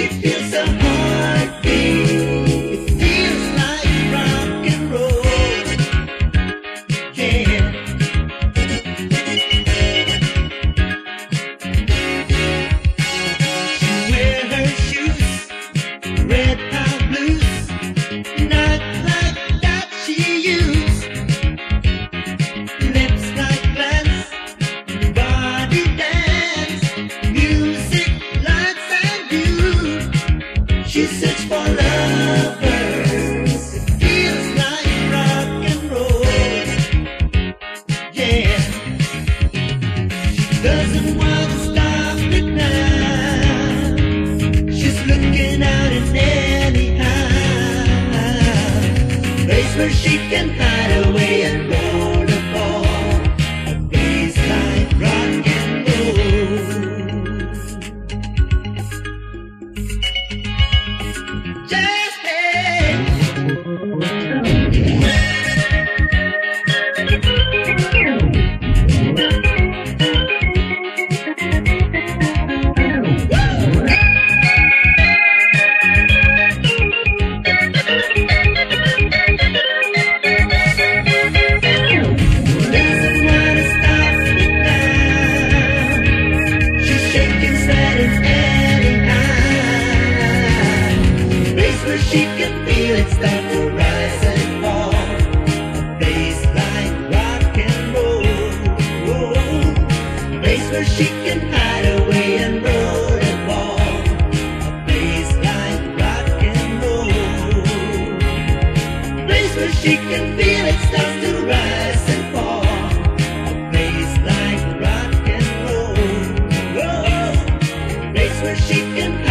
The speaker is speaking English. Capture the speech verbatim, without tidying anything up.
feels a heartbeat. It feels like rock and roll. Yeah. She wear her shoes, red hot blues, not like that she used. Lips like glass, body dance, music lights and view. She searched for lovers. It feels like rock and roll. Yeah. She doesn't want to stop it now. She's looking out in anyhow. Place where she can hide away and roll the ball. A baseline rock and roll. Just dance. Doesn't wanna stop it now. She's shaking, setting anyhow. Place where she can feel it start to rise and fall. A baseline rock and roll. Place where she can hide away and roll the ball. A baseline rock and roll. Place where she can feel it start to rise and fall. A baseline rock and roll. Place where she can